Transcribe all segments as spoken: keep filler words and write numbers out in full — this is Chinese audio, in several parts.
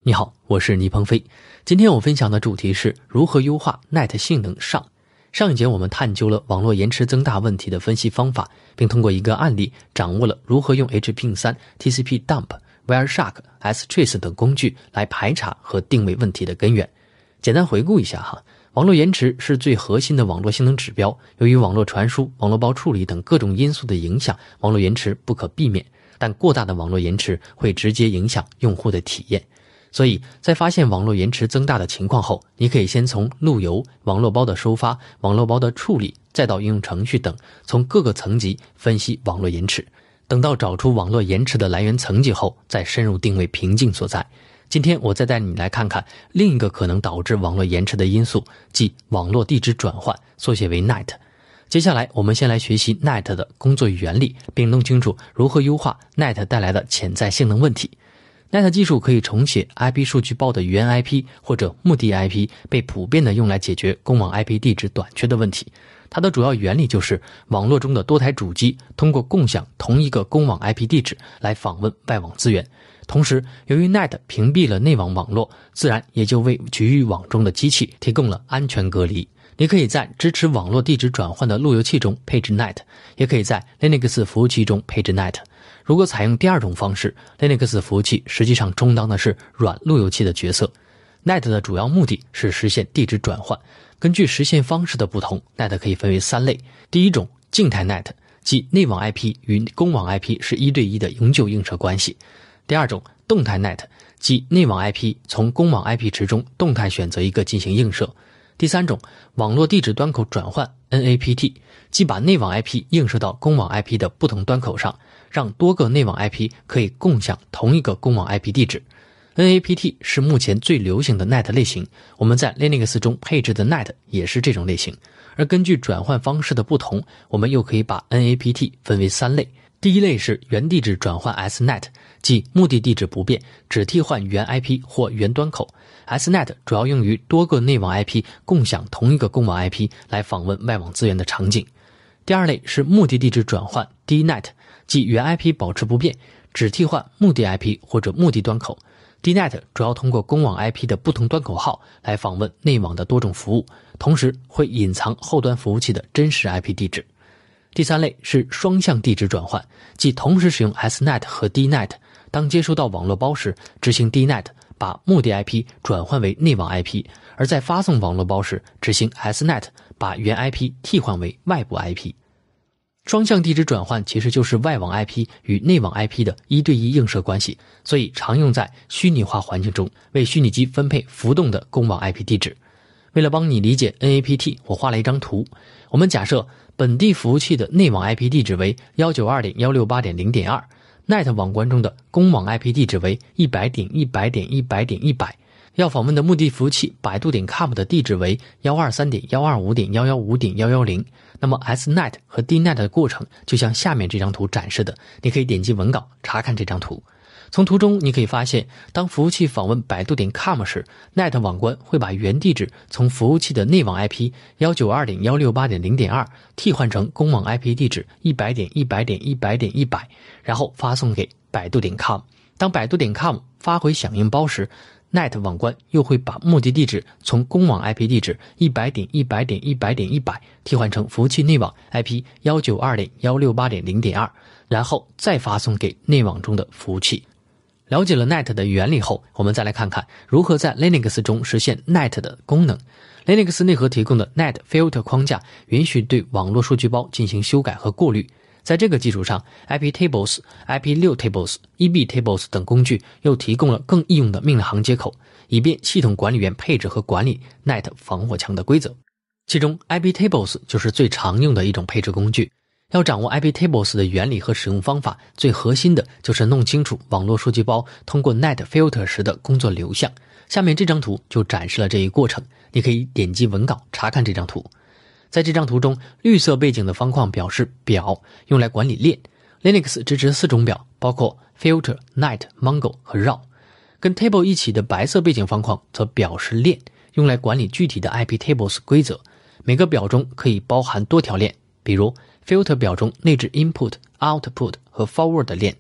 你好，我是倪鹏飞。今天我分享的主题是如何优化 N E T 性能上。上一节我们探究了网络延迟增大问题的分析方法，并通过一个案例掌握了如何用 H P 三、T C P dump、Wireshark、S-Trace 等工具来排查和定位问题的根源。简单回顾一下哈，网络延迟是最核心的网络性能指标，由于网络传输、网络包处理等各种因素的影响，网络延迟不可避免，但过大的网络延迟会直接影响用户的体验。所以在发现网络延迟增大的情况后，你可以先从路由、网络包的收发、网络包的处理，再到应用程序等，从各个层级分析网络延迟。等到找出网络延迟的来源层级后，再深入定位瓶颈所在。今天我再带你来看看另一个可能导致网络延迟的因素，即网络地址转换，缩写为 N E T。接下来我们先来学习 N E T 的工作与原理，并弄清楚如何优化 N E T 带来的潜在性能问题。N E T 技术可以重写 I P 数据包的原 I P 或者目的 I P， 被普遍的用来解决公网 I P 地址短缺的问题。它的主要原理就是网络中的多台主机通过共享同一个公网 I P 地址来访问外网资源。同时，由于 N E T 屏蔽了内网网络，自然也就为局域网中的机器提供了安全隔离。你可以在支持网络地址转换的路由器中配置 N E T， 也可以在 Linux 服务器中配置 N E T。如果采用第二种方式， Linux 服务器实际上充当的是软路由器的角色。 N E T 的主要目的是实现地址转换，根据实现方式的不同， N E T 可以分为三类。第一种，静态 N E T， 即内网 I P 与公网 I P 是一对一的永久映射关系。第二种，动态 N E T， 即内网 I P 从公网 I P 池中动态选择一个进行映射。第三种，网络地址端口转换 N A P T， 即把内网 I P 映射到公网 I P 的不同端口上，让多个内网 I P 可以共享同一个公网 I P 地址。 N A P T 是目前最流行的 N E T 类型，我们在 Linux 中配置的 N E T 也是这种类型。而根据转换方式的不同，我们又可以把 N A P T 分为三类。第一类是原地址转换 S N E T， 即目的地址不变，只替换原 I P 或原端口。 S N E T 主要用于多个内网 I P 共享同一个公网 I P 来访问外网资源的场景。第二类是目的地址转换 D N E T， 即原 I P 保持不变，只替换目的 I P 或者目的端口。 D N E T 主要通过公网 I P 的不同端口号来访问内网的多种服务，同时会隐藏后端服务器的真实 I P 地址。第三类是双向地址转换，即同时使用 S N E T 和 D N E T， 当接收到网络包时，执行 D N E T 把目的 I P 转换为内网 I P， 而在发送网络包时，执行 S N E T 把原 I P 替换为外部 I P。 双向地址转换其实就是外网 I P 与内网 I P 的一对一映射关系，所以常用在虚拟化环境中，为虚拟机分配浮动的公网 I P 地址。为了帮你理解 N A P T， 我画了一张图。我们假设本地服务器的内网 I P 地址为 一九二点一六八点零点二， N E T 网关中的公网 I P 地址为 一百点一百点一百点一百， 要访问的目的服务器百度点 com 的地址为 一二三点一二五点一一五点一一零。那么 S N E T 和 D N E T 的过程就像下面这张图展示的，你可以点击文稿查看这张图。从图中你可以发现，当服务器访问百度点 com 时， N E T 网关会把原地址从服务器的内网 I P 一九二点一六八点零点二替换成公网 I P 地址 一百点一百点一百点一百，然后发送给百度点 com。 当百度点 com 发回响应包时， N E T 网关又会把目的地址从公网 I P 地址 一百点一百点一百点一百替换成服务器内网 I P 一九二点一六八点零点二，然后再发送给内网中的服务器。了解了 N E T 的原理后，我们再来看看如何在 Linux 中实现 N E T 的功能。 Linux 内核提供的 N E T Filter 框架允许对网络数据包进行修改和过滤。在这个基础上， I P Tables、I P 六 Tables、E B Tables 等工具又提供了更易用的命令行接口，以便系统管理员配置和管理 N E T 防火墙的规则。其中 I P Tables 就是最常用的一种配置工具。要掌握 I P Tables 的原理和使用方法，最核心的就是弄清楚网络数据包通过 N E T Filter 时的工作流向。下面这张图就展示了这一过程，你可以点击文稿查看这张图。在这张图中，绿色背景的方框表示表，用来管理链。 Linux 支持四种表，包括 Filter、Night、Mongo 和 Raw。 跟 Table 一起的白色背景方框则表示链，用来管理具体的 I P Tables 规则。每个表中可以包含多条链，比如 Filter 表中内置 Input、Output 和 Forward 链，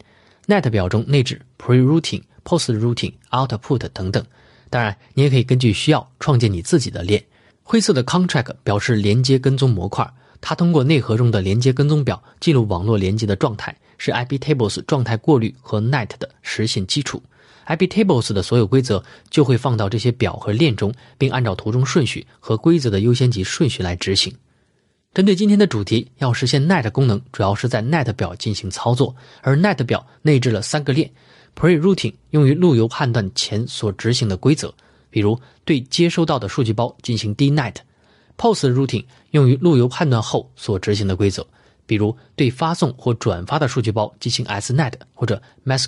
N E T 表中内置 prerouting、postrouting、output 等等。当然，你也可以根据需要创建你自己的链。灰色的 contract 表示连接跟踪模块，它通过内核中的连接跟踪表记录网络连接的状态，是 iptables 状态过滤和 N E T 的实现基础。iptables 的所有规则就会放到这些表和链中，并按照图中顺序和规则的优先级顺序来执行。针对今天的主题，要实现 N E T 功能，主要是在 N E T 表进行操作，而 N E T 表内置了三个链。Prerouting 用于路由判断前所执行的规则，比如对接收到的数据包进行 D N E T。Postrouting 用于路由判断后所执行的规则，比如对发送或转发的数据包进行 S N E T 或者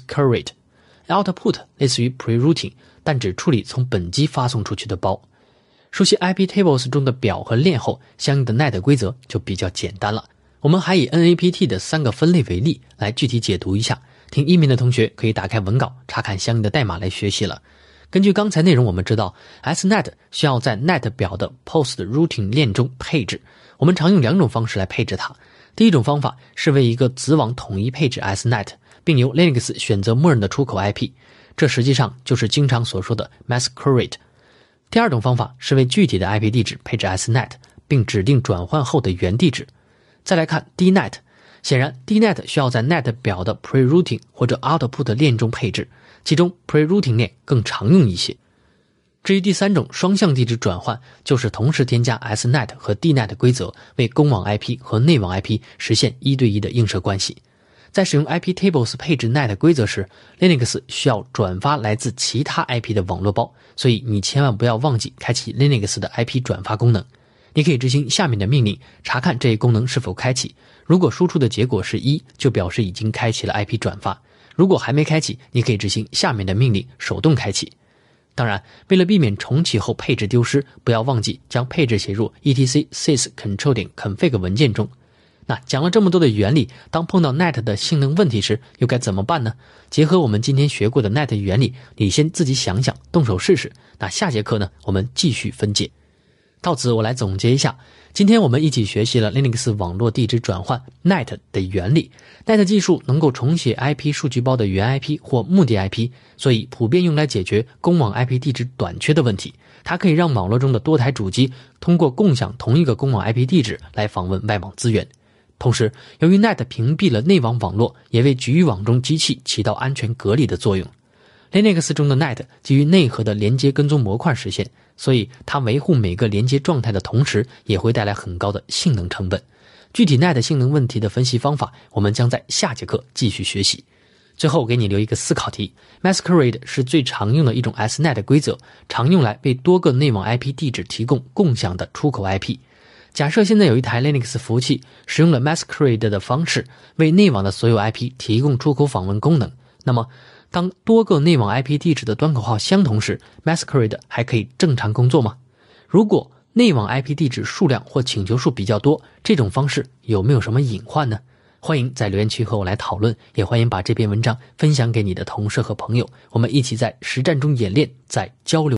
Masquerade。Output 类似于 Prerouting， 但只处理从本机发送出去的包。熟悉 iptables 中的表和链后，相应的 N E T 规则就比较简单了。我们还以 N A P T 的三个分类为例，来具体解读一下。听音频的同学可以打开文稿，查看相应的代码来学习了。根据刚才内容，我们知道 S N E T 需要在 N E T 表的 postrouting 链中配置。我们常用两种方式来配置它。第一种方法是为一个子网统一配置 S N E T， 并由 Linux 选择默认的出口 I P， 这实际上就是经常所说的 Masquerade。第二种方法是为具体的 I P 地址配置 S N E T， 并指定转换后的原地址。再来看 D N E T， 显然 D N E T 需要在 N E T 表的 prerouting 或者 output 链中配置，其中 prerouting 链更常用一些。至于第三种双向地址转换，就是同时添加 S N E T 和 D N E T 规则，为公网 I P 和内网 I P 实现一对一的映射关系。在使用 iptables 配置 N E T 规则时， Linux 需要转发来自其他 I P 的网络包，所以你千万不要忘记开启 Linux 的 I P 转发功能。你可以执行下面的命令，查看这一功能是否开启。如果输出的结果是一，就表示已经开启了 I P 转发。如果还没开启，你可以执行下面的命令，手动开启。当然，为了避免重启后配置丢失，不要忘记将配置写入 etc syscontrol.config 文件中。那讲了这么多的原理，当碰到 N E T 的性能问题时，又该怎么办呢？结合我们今天学过的 N E T 原理，你先自己想想，动手试试。那下节课呢，我们继续分解。到此我来总结一下，今天我们一起学习了 Linux 网络地址转换 N E T 的原理。N E T 技术能够重写 I P 数据包的原 I P 或目的 I P， 所以普遍用来解决公网 I P 地址短缺的问题。它可以让网络中的多台主机通过共享同一个公网 I P 地址来访问外网资源。同时，由于 N E T 屏蔽了内网网络，也为局域网中机器起到安全隔离的作用。Linux 中的 N E T 基于内核的连接跟踪模块实现，所以它维护每个连接状态的同时，也会带来很高的性能成本。具体 N E T 性能问题的分析方法，我们将在下节课继续学习。最后给你留一个思考题， Masquerade 是最常用的一种 S N E T 规则，常用来为多个内网 I P 地址提供共享的出口 I P。假设现在有一台 Linux 服务器使用了 Masquerade 的方式为内网的所有 I P 提供出口访问功能，那么当多个内网 I P 地址的端口号相同时， Masquerade 还可以正常工作吗？如果内网 I P 地址数量或请求数比较多，这种方式有没有什么隐患呢？欢迎在留言区和我来讨论，也欢迎把这篇文章分享给你的同事和朋友，我们一起在实战中演练，在交流